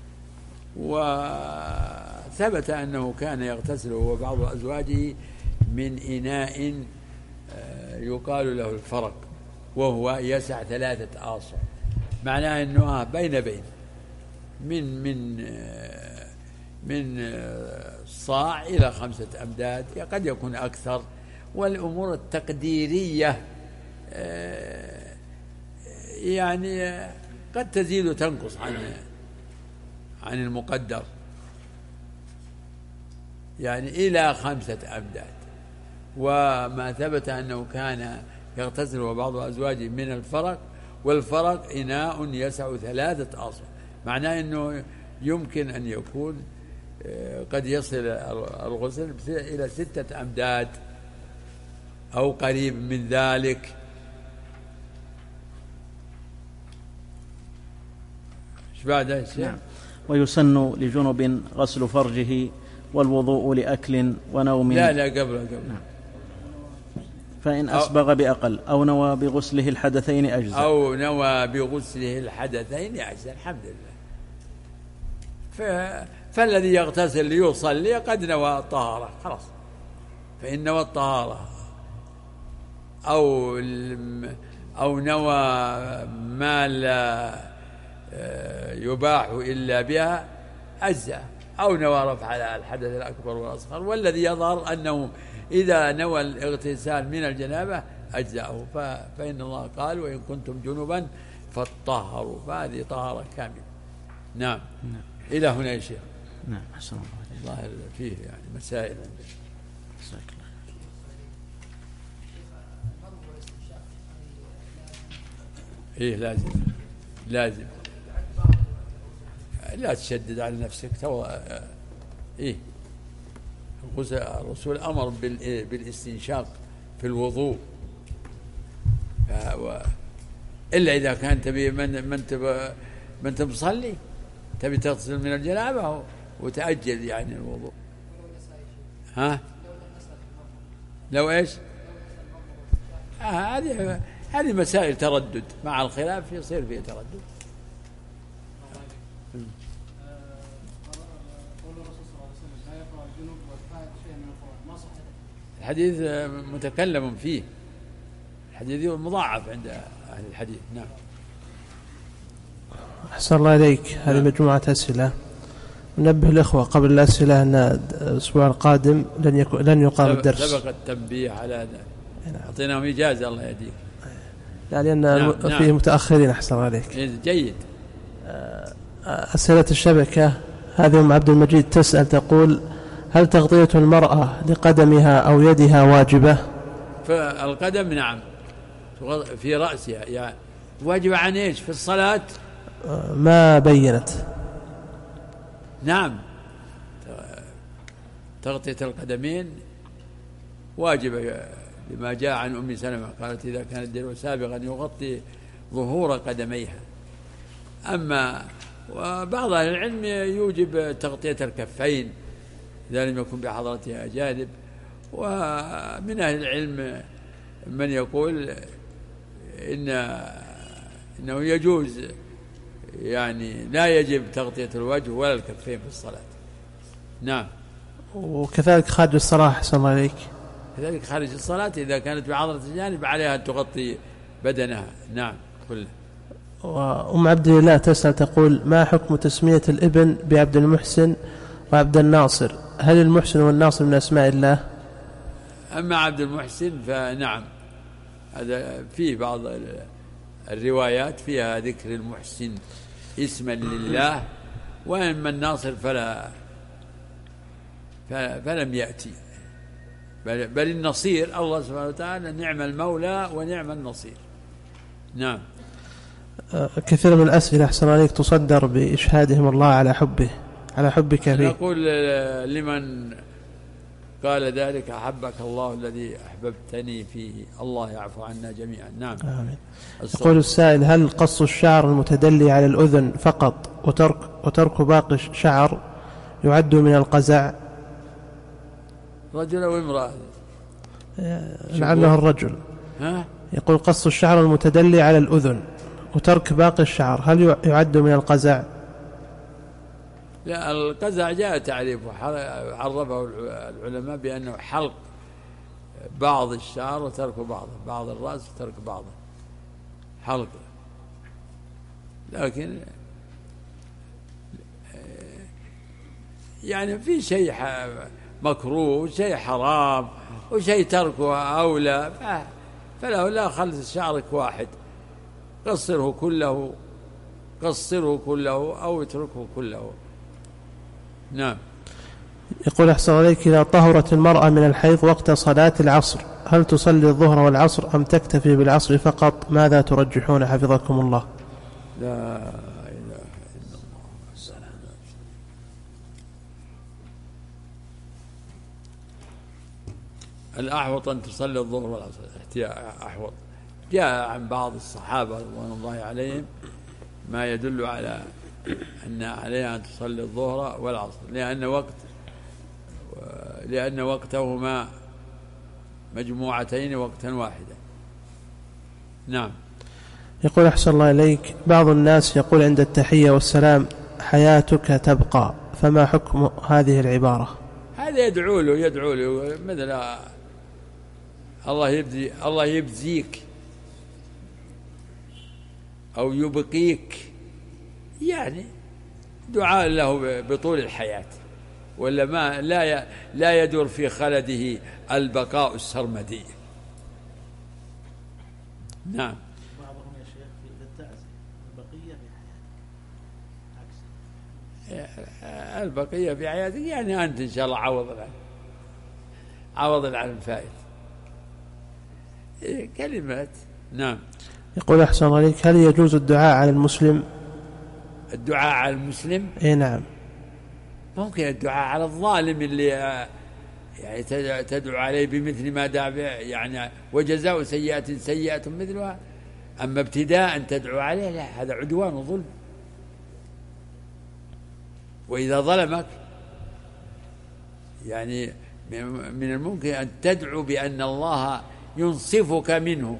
Speaker 1: وثبت أنه كان يغتسل هو بعض أزواجه من إناء يقال له الفرق، وهو يسع ثلاثة آصع، معناه أنه بين بين من من من صاع إلى خمسة أمداد، قد يكون أكثر. والأمور التقديرية يعني قد تزيد وتنقص عن عن المقدر، يعني إلى خمسة أمداد. وما ثبت أنه كان يغتسل وبعض أزواجه من الفرق، والفرق إناء يسع ثلاثة أصفار، معناه أنه يمكن أن يكون قد يصل الغسل إلى ستة أمداد أو قريب من ذلك. ايش بعد يا شيخ؟
Speaker 2: نعم. ويسن لجنب غسل فرجه والوضوء لأكل ونوم.
Speaker 1: لا لا قبل قبل
Speaker 2: نعم. فإن أسبغ بأقل أو نوى بغسله الحدثين أجزاء.
Speaker 1: أو نوى بغسله الحدثين أجزاء. الحمد لله. فالذي يغتسل ليصلي قد نوى الطهارة خلاص، فإن نوى الطهارة أو أو نوى ما لا يباح إلا بها أجزاء، أو نوى رفع الحدث الأكبر والأصغر. والذي يظهر أنه إذا نوى الاغتسال من الجنابة أجزاءه، فإن الله قال وإن كنتم جنبا فاطهروا، فهذه طهارة كاملة. نعم.
Speaker 2: نعم.
Speaker 1: إلى هنا يا شيخ.
Speaker 2: نعم. حسن الله.
Speaker 1: الله فيه يعني مسائل. إيه لازم لازم لا تشدد على نفسك. تو إيه الرسول أمر بالاستنشاق في الوضوء، إلا إذا كان تبي من من تبي من تبصلي تبي تغتسل من الجنابة وتأجل يعني الوضوء. ها لو إيش هذه آه هذه مسائل تردد، مع الخلاف يصير فيه تردد. الحديث متكلم فيه، الحديث مضاعف عند أهل الحديث. نعم.
Speaker 4: أحسن الله إليك. هذه
Speaker 1: نعم.
Speaker 4: مجموعة أسئلة. ننبه الإخوة قبل الأسئلة أن الأسبوع القادم لن يكون لن يقام الدرس.
Speaker 1: سبق التنبيه على هذا. أعطيناهم إجازة الله يهديك.
Speaker 4: لا لأن
Speaker 1: نعم.
Speaker 4: فيه
Speaker 1: نعم.
Speaker 4: متأخرين. أحسن الله عليك.
Speaker 1: جيد.
Speaker 4: أسئلة الشبكة. هذه أم عبد المجيد تسأل تقول: هل تغطية المرأة لقدمها أو يدها واجبة؟
Speaker 1: فالقدم نعم في رأسها يعني واجب عن إيش في الصلاة؟
Speaker 4: ما بينت.
Speaker 1: نعم تغطية القدمين واجبة بما جاء عن أم سلمة قالت إذا كان الدلو سابقا يغطي ظهور قدميها. أما وبعض أهل العلم يوجب تغطية الكفين إذا لم يكن بحضرتها أجانب، ومن أهل العلم من يقول إن إنه يجوز يعني لا يجب تغطية الوجه ولا الكفين في الصلاة. نعم.
Speaker 4: وكذلك خارج الصلاة. أحسن الله عليك.
Speaker 1: كذلك خارج الصلاة إذا كانت بحضرة الجانب عليها أن تغطي بدنها. نعم كله.
Speaker 4: وأم عبد الله تسأل تقول: ما حكم تسمية الابن بعبد المحسن وعبد الناصر؟ هل المحسن والناصر من أسماء الله؟
Speaker 1: أما عبد المحسن فنعم هذا فيه بعض الروايات فيها ذكر المحسن اسما لله، وأما الناصر فلا فلم يأتي، بل, بل النصير الله سبحانه وتعالى نعم المولى ونعم النصير. نعم.
Speaker 4: كثير من الأسئلة أحسن عليك تصدر بإشهادهم الله على حبه على حبك فيه.
Speaker 1: نقول لمن قال ذلك: أحبك الله الذي أحببتني فيه، الله يعفو عنا جميعا. نعم.
Speaker 4: آمين. يقول السائل: هل قص الشعر المتدلي على الأذن فقط وترك, وترك باقي الشعر يعد من القزع؟
Speaker 1: رجل أو امرأة؟
Speaker 4: لعله الرجل.
Speaker 1: ها؟
Speaker 4: يقول: قص الشعر المتدلي على الأذن وترك باقي الشعر هل يعد من القزع؟
Speaker 1: لا، القزع جاء تعريفه عرفه العلماء بأنه حلق بعض الشعر وترك بعضه، بعض الرأس وترك بعضه، حلق. لكن يعني في شيء مكروه وشيء حرام وشيء تركه أولى، فله لا خلص شعرك واحد، قصره كله قصره كله أو اتركه كله. نعم.
Speaker 4: يقول أحسن عليك، إذا طهرت المرأة من الحيض وقت صلاة العصر هل تصلي الظهر والعصر أم تكتفي بالعصر فقط؟ ماذا ترجحون حفظكم الله؟
Speaker 1: لا إله إلا الله. الأحوط أن تصلي الظهر والعصر، احتياء أحوط. جاء عن بعض الصحابة رضوان الله عليهم ما يدل على أن عليها أن تصلي الظهر والعصر، لأن وقت لأن وقتهما مجموعتين وقتا واحدا. نعم.
Speaker 4: يقول أحسن الله إليك، بعض الناس يقول عند التحية والسلام حياتك تبقى، فما حكم هذه العبارة؟
Speaker 1: هذا يدعو له يدعو له مثل الله يبزي الله يبزيك أو يبقيك، يعني دعاء له بطول الحياة، ولا ما لا لا يدور في خلده البقاء السرمدي. نعم.
Speaker 2: بعضهم يا شيخ في التعزية البقية في حياتك،
Speaker 1: البقية في حياتك يعني أنت إن شاء الله عوض العلم عوض العلم فائت كلمات. نعم.
Speaker 4: يقول أحسن عليك، هل يجوز الدعاء على المسلم؟
Speaker 1: الدعاء على المسلم؟
Speaker 4: إيه نعم.
Speaker 1: ممكن الدعاء على الظالم اللي يعني تدعو عليه بمثل ما دعا به، يعني وجزاء سيئة سيئة مثلها. أما ابتداء تدعو عليه لا، هذا عدوان وظلم. وإذا ظلمك يعني من الممكن أن تدعو بأن الله ينصفك منه،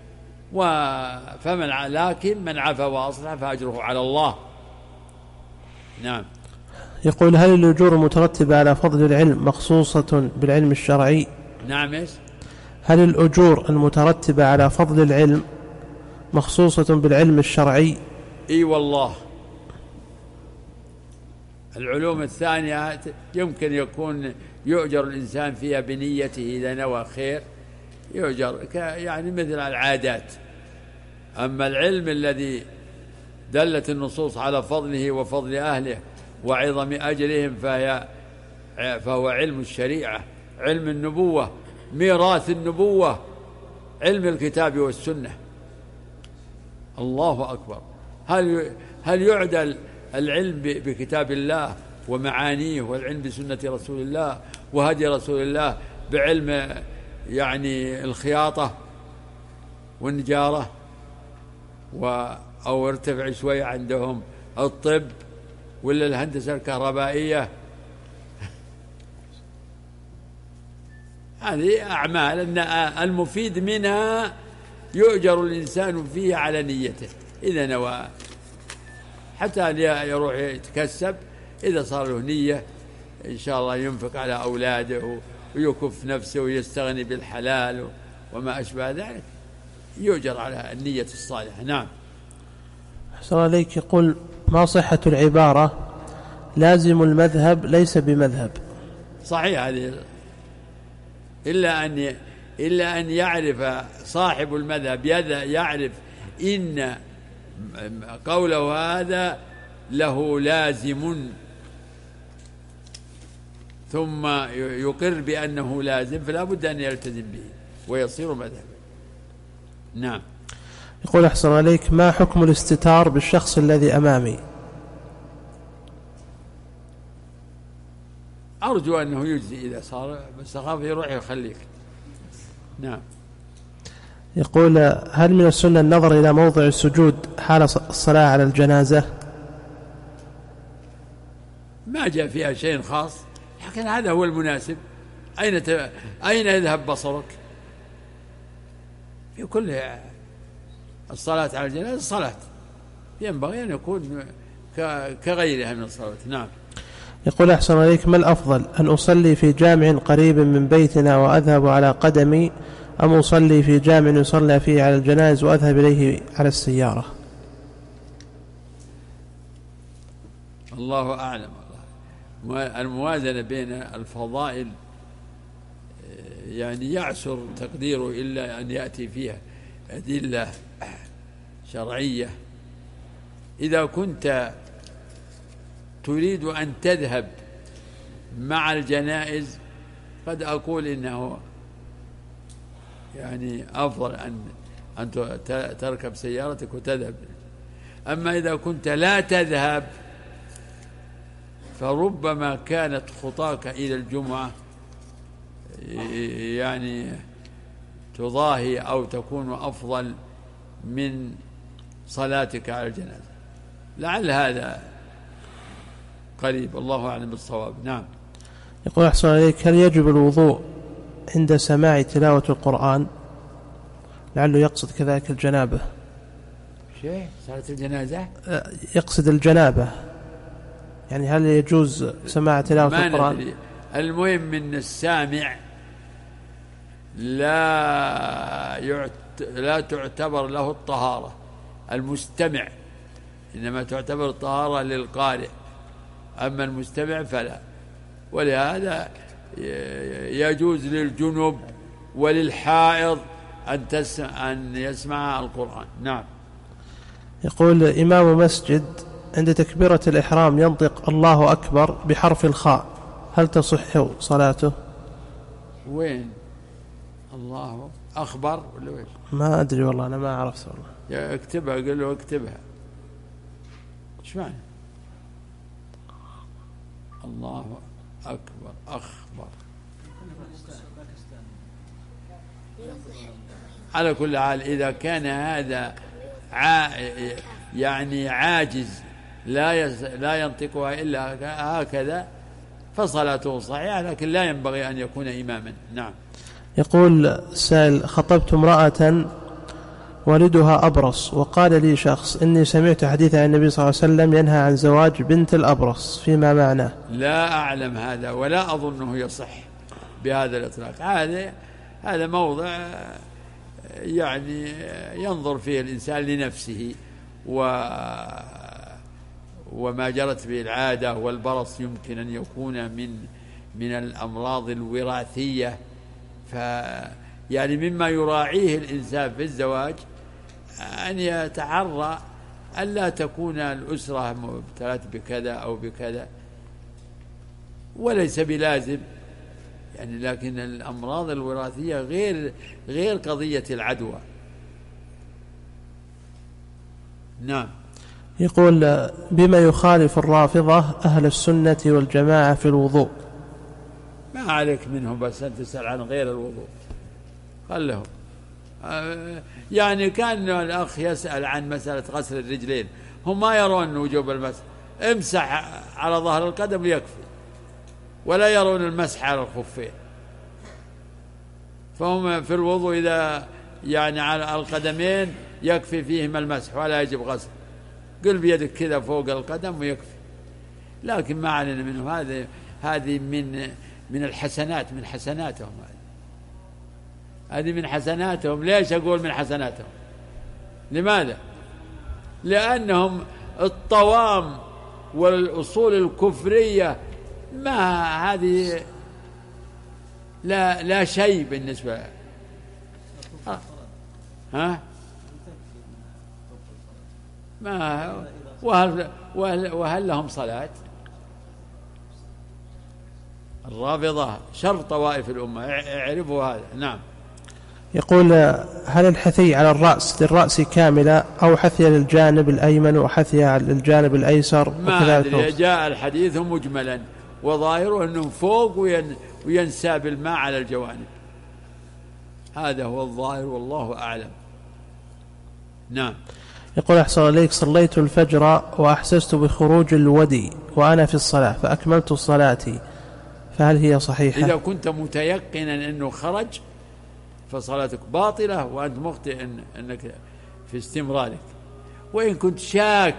Speaker 1: فمن لكن من عفا وأصلح فأجره على الله. نعم.
Speaker 4: يقول هل الأجور المترتبة على فضل العلم مخصوصة بالعلم الشرعي؟
Speaker 1: نعم. إيش؟
Speaker 4: هل الأجور المترتبة على فضل العلم مخصوصة بالعلم الشرعي؟
Speaker 1: إي والله. العلوم الثانية يمكن يكون يؤجر الإنسان فيها بنيته إذا نوى خير، يؤجر يعني مثل العادات. أما العلم الذي دلت النصوص على فضله وفضل أهله وعظم أجرهم فهي فهو علم الشريعة، علم النبوة، ميراث النبوة، علم الكتاب والسنة. الله أكبر. هل هل يعدل العلم بكتاب الله ومعانيه، والعلم بسنة رسول الله وهدي رسول الله، بعلم يعني الخياطة والنجارة، أو ارتفع شوية عندهم الطب ولا الهندسة الكهربائية؟ هذه أعمال أن المفيد منها يؤجر الإنسان فيه على نيته إذا نوى، حتى يروح يتكسب إذا صار له نية إن شاء الله ينفق على أولاده ويكف نفسه ويستغني بالحلال وما أشبه ذلك، يؤجر على النية الصالحة. نعم.
Speaker 4: أحسن عليك. يقول ما صحة العبارة لازم المذهب ليس بمذهب؟
Speaker 1: صحيح هذه، إلا أن إلا أن يعرف صاحب المذهب يعرف إن قوله هذا له لازم، ثم يقر بأنه لازم، فلا بد أن يلتزم به ويصير مذهبا. نعم.
Speaker 4: يقول أحسن عليك، ما حكم الاستتار بالشخص الذي أمامي؟
Speaker 1: أرجو أنه يجزي إذا صار، بس أخاف يروح يخليك. نعم.
Speaker 4: يقول هل من السنة النظر إلى موضع السجود حال الصلاة على الجنازة؟
Speaker 1: ما جاء فيها شيء خاص، لكن هذا هو المناسب. أين ت... أين يذهب بصرك؟ في كل الصلاة على الجنازة صلاة، ينبغي أن يكون ك... كغيرها من الصلاة. نعم.
Speaker 4: يقول أحسن عليك، ما الأفضل أن أصلي في جامع قريب من بيتنا وأذهب على قدمي، أم أصلي في جامع يصلى فيه على الجنائز وأذهب إليه على السيارة؟
Speaker 1: الله أعلم. الموازنة بين الفضائل يعني يعسر تقديره إلا أن يأتي فيها أدلة شرعية. إذا كنت تريد أن تذهب مع الجنائز قد أقول إنه يعني أفضل أن أن تركب سيارتك وتذهب. أما إذا كنت لا تذهب فربما كانت خطاك إلى الجمعة يعني تضاهي أو تكون أفضل من صلاتك على الجنازة. لعل هذا قريب، الله أعلم بالصواب. نعم.
Speaker 4: يقول أحسن عليك، هل يجب الوضوء عند سماع تلاوة القرآن؟ لعله يقصد كذلك الجنابة.
Speaker 1: شيء صلاة الجنازة
Speaker 4: يقصد الجنابة، يعني هل يجوز سماع تلاوة
Speaker 1: ما
Speaker 4: القرآن؟
Speaker 1: ندري. المهم من السامع لا يعت... لا تعتبر له الطهارة. المستمع إنما تعتبر الطهارة للقارئ، أما المستمع فلا. ولهذا يجوز للجنب وللحائض أن, تسمع أن يسمع القرآن. نعم.
Speaker 4: يقول إمام مسجد عند تكبيرة الإحرام ينطق الله أكبر بحرف الخاء، هل تصح صلاته؟
Speaker 1: وين الله أخبر ولا وين؟
Speaker 4: ما أدري والله، أنا ما عرفت والله.
Speaker 1: يا اكتبها، قل له اكتبها. ايش معنى الله أكبر أخبر؟ على كل حال إذا كان هذا ع... يعني عاجز لا يز... لا ينطقها إلا هكذا فصلاته صحيحة، لكن لا ينبغي أن يكون إماما. نعم.
Speaker 4: يقول سائل: خطبت امرأة والدها أبرص، وقال لي شخص إني سمعت حديث عن النبي صلى الله عليه وسلم ينهى عن زواج بنت الأبرص، فيما معناه؟
Speaker 1: لا أعلم هذا ولا أظنه يصح بهذا الإطلاق. هذا هذا موضع يعني ينظر فيه الإنسان لنفسه، و وما جرت به العادة. والبرص يمكن أن يكون من من الأمراض الوراثية، ف يعني مما يراعيه الإنسان في الزواج أن يتعرى ألا تكون الأسرة مبتلات بكذا أو بكذا، وليس بلازم يعني، لكن الأمراض الوراثية غير غير قضية العدوى. نعم.
Speaker 4: يقول: بما يخالف الرافضة أهل السنة والجماعة في الوضوء؟
Speaker 1: ما عليك منهم، بس أنت تسأل عن غير الوضوء خلهم. يعني كان الأخ يسأل عن مسألة غسل الرجلين، هم ما يرون وجوب المسح، امسح على ظهر القدم يكفي، ولا يرون المسح على الخفين. فهم في الوضوء إذا يعني على القدمين يكفي فيهما المسح ولا يجب غسل، قل بيدك كذا فوق القدم ويكفي. لكن ما علينا منه، هذه هذه من من الحسنات، من حسناتهم، هذه من حسناتهم. ليش أقول من حسناتهم؟ لماذا؟ لأنهم الطوام والأصول الكفرية ما هذه لا لا شيء بالنسبة ها, ها؟ ما وهل, وهل, وهل لهم صلاة؟ الرافضة شر طوائف الأمة، اعرفوا هذا. نعم.
Speaker 4: يقول: هل الحثي على الرأس للرأس كاملة أو حثي للجانب الأيمن وحثي للجانب الأيسر؟
Speaker 1: ما أدري، جاء الحديث مجملا وظاهره أنه فوق وين وينساب الماء على الجوانب، هذا هو الظاهر والله أعلم. نعم.
Speaker 4: يقول: أحسن عليك، صليت الفجر وأحسست بخروج الودي وأنا في الصلاة فأكملت صلاتي، فهل هي صحيحة؟
Speaker 1: إذا كنت متيقنا أنه خرج فصلاتك باطلة وأنت مخطئ إن أنك في استمرارك. وإن كنت شاك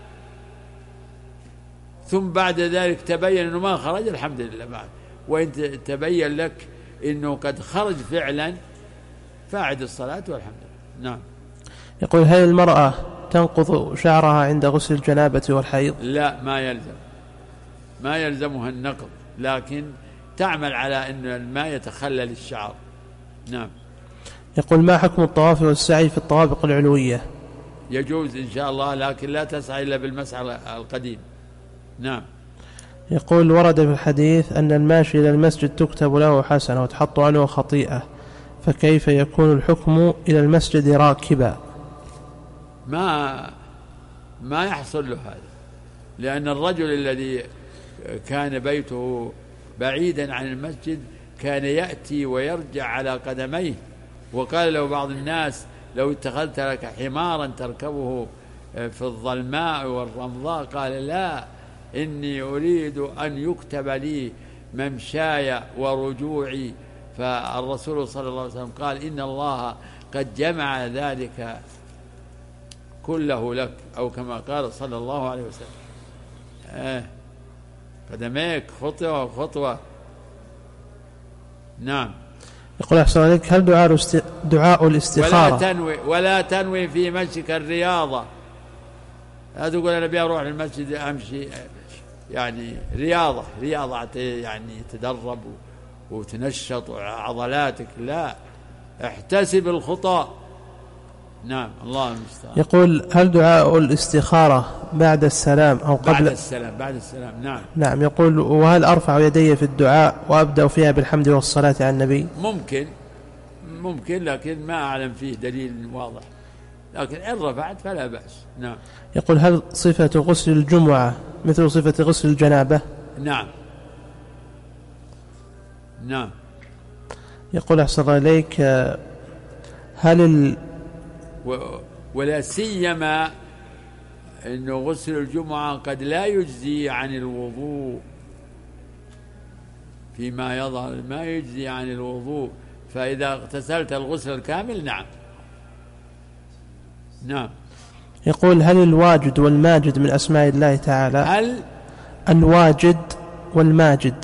Speaker 1: ثم بعد ذلك تبين أنه ما خرج، الحمد لله بعد. وإن تبين لك أنه قد خرج فعلا فاعد الصلاة والحمد لله. نعم.
Speaker 4: يقول: هل المرأة تنقض شعرها عند غسل الجنابة والحيض؟
Speaker 1: لا، ما يلزم ما يلزمها النقض، لكن تعمل على أن الماء يتخلل الشعر. نعم.
Speaker 4: يقول: ما حكم الطواف والسعي في الطوابق العلوية؟
Speaker 1: يجوز إن شاء الله، لكن لا تسعى إلا بالمسعى القديم. نعم.
Speaker 4: يقول ورد في الحديث أن الماشي إلى المسجد تكتب له حسنة وتحط عنه خطيئة، فكيف يكون الحكم إلى المسجد راكبا؟
Speaker 1: ما ما يحصل له هذا، لأن الرجل الذي كان بيته بعيدا عن المسجد كان يأتي ويرجع على قدميه، وقال له بعض الناس لو اتخذت لك حمارا تركبه في الظلماء والرمضاء، قال لا، إني أريد أن يكتب لي ممشاي ورجوعي. فالرسول صلى الله عليه وسلم قال إن الله قد جمع ذلك كله لك، أو كما قال صلى الله عليه وسلم آه قدميك خطوة خطوة. نعم.
Speaker 4: يقول أحسن عليك، هل دعاء الاست... دعاء الاستخارة
Speaker 1: ولا تنوي ولا تنوي في مشيك الرياضة؟ لا تقول أنا أبي أروح للمسجد أمشي، يعني رياضة رياضة يعني تدرب وتنشط عضلاتك، لا، احتسب الخطأ. نعم، الله المستعان.
Speaker 4: يقول هل دعاء الاستخارة بعد السلام أو قبل
Speaker 1: بعد السلام؟ بعد السلام. نعم.
Speaker 4: نعم. يقول وهل أرفع يدي في الدعاء وأبدأ فيها بالحمد والصلاة على النبي؟
Speaker 1: ممكن ممكن لكن ما أعلم فيه دليل واضح، لكن إن رفعت فلا بأس. نعم.
Speaker 4: يقول هل صفة غسل الجمعة مثل صفة غسل الجنابة؟
Speaker 1: نعم نعم.
Speaker 4: يقول أحسن إليك، هل ال...
Speaker 1: و... ولا سيما أنه غسل الجمعة قد لا يجزي عن الوضوء، فيما يظهر ما يجزي عن الوضوء، فإذا اغتسلت الغسل الكامل نعم. نعم.
Speaker 4: يقول هل الواجد والماجد من أسماء الله تعالى؟
Speaker 1: هل
Speaker 4: الواجد والماجد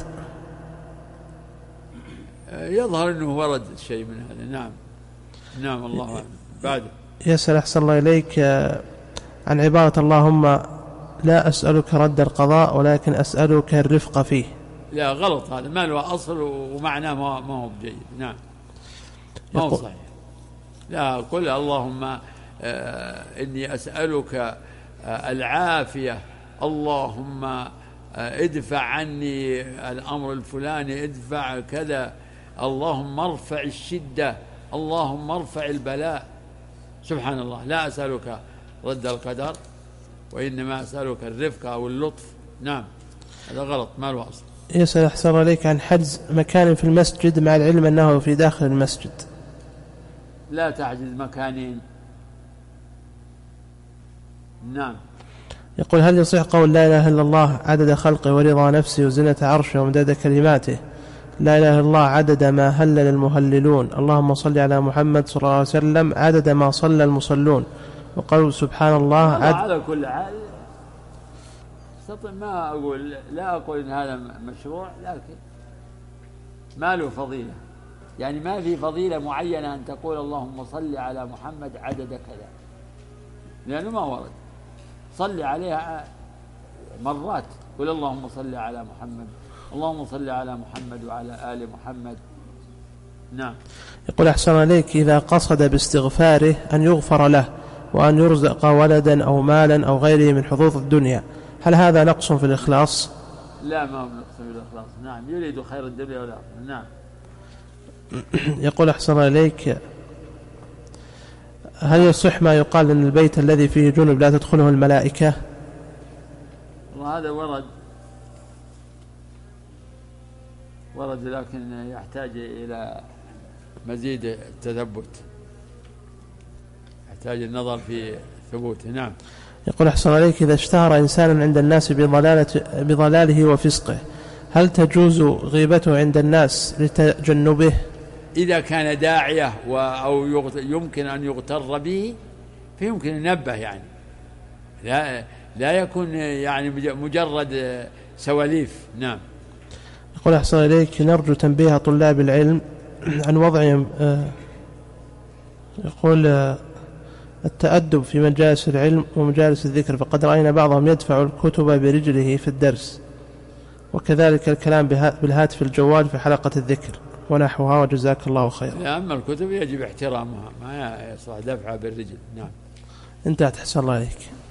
Speaker 1: يظهر أنه ورد شيء من هذا. نعم نعم. الله أعلم. بعد
Speaker 4: يسأل أحسن الله إليك عن عبارة اللهم لا أسألك رد القضاء ولكن أسألك الرفق فيه.
Speaker 1: لا، غلط، هذا ما له أصل ومعناه ما هو بجيد. نعم، ما هو صحيح. لا، قل اللهم آه إني أسألك آه العافية، اللهم آه ادفع عني الأمر الفلاني، ادفع كذا، اللهم ارفع الشدة، اللهم ارفع البلاء. سبحان الله، لا أسألك رد القدر وإنما أسألك الرفق أو اللطف. نعم، هذا غلط، ما له أصل.
Speaker 4: يسأل أحسن عليك عن حجز مكان في المسجد مع العلم أنه في داخل المسجد.
Speaker 1: لا تحجز مكانين. نعم.
Speaker 4: يقول هل يصح قول لا إله إلا الله عدد خلقه ورضا نفسه وزنة عرشه ومداد كلماته، لا إله إلا الله عدد ما هلل المهللون، اللهم صل على محمد صلى الله عليه وسلم عدد ما صلى المصلون، وقول سبحان الله عدد.
Speaker 1: على كل حال ما أقول لا أقول إن هذا مشروع، لكن ما له فضيلة، يعني ما في فضيلة معينة أن تقول اللهم صل على محمد عدد كذا، لأنه ما ورد. صل عليها مرات، قل اللهم صل على محمد، اللهم صل على محمد وعلى آل محمد. نعم.
Speaker 4: يقول أحسن عليك إذا قصد باستغفاره أن يغفر له وأن يرزق ولدا أو مالا أو غيره من حظوظ الدنيا، هل هذا نقص في الإخلاص؟
Speaker 1: لا، ما هو نقص في الإخلاص. نعم، يريد خير الدنيا والآخرة. نعم.
Speaker 4: يقول أحسن عليك هل يصح ما يقال أن البيت الذي فيه جنب لا تدخله الملائكة؟
Speaker 1: وهذا ورد ورد لكن يحتاج إلى مزيد التثبت، يحتاج النظر في ثبوته. نعم.
Speaker 4: يقول أحسن عليك إذا اشتهر إنسان عند الناس بضلالة بضلاله وفسقه، هل تجوز غيبته عند الناس لتجنبه؟
Speaker 1: إذا كان داعية أو يمكن أن يغتر به فيمكن ينبه، يعني لا لا يكون يعني مجرد سواليف. نعم.
Speaker 4: يقول أحسن إليك نرجو تنبيه طلاب العلم عن وضعهم، يقول التأدب في مجالس العلم ومجالس الذكر، فقد رأينا بعضهم يدفع الكتب برجله في الدرس، وكذلك الكلام بالهاتف الجوال في حلقة الذكر ونحوها، وجزاك الله خيرا.
Speaker 1: أما الكتب يجب احترامها، ما يصح دفعها بالرجل. نعم.
Speaker 4: انتهت. حسن الله عليك.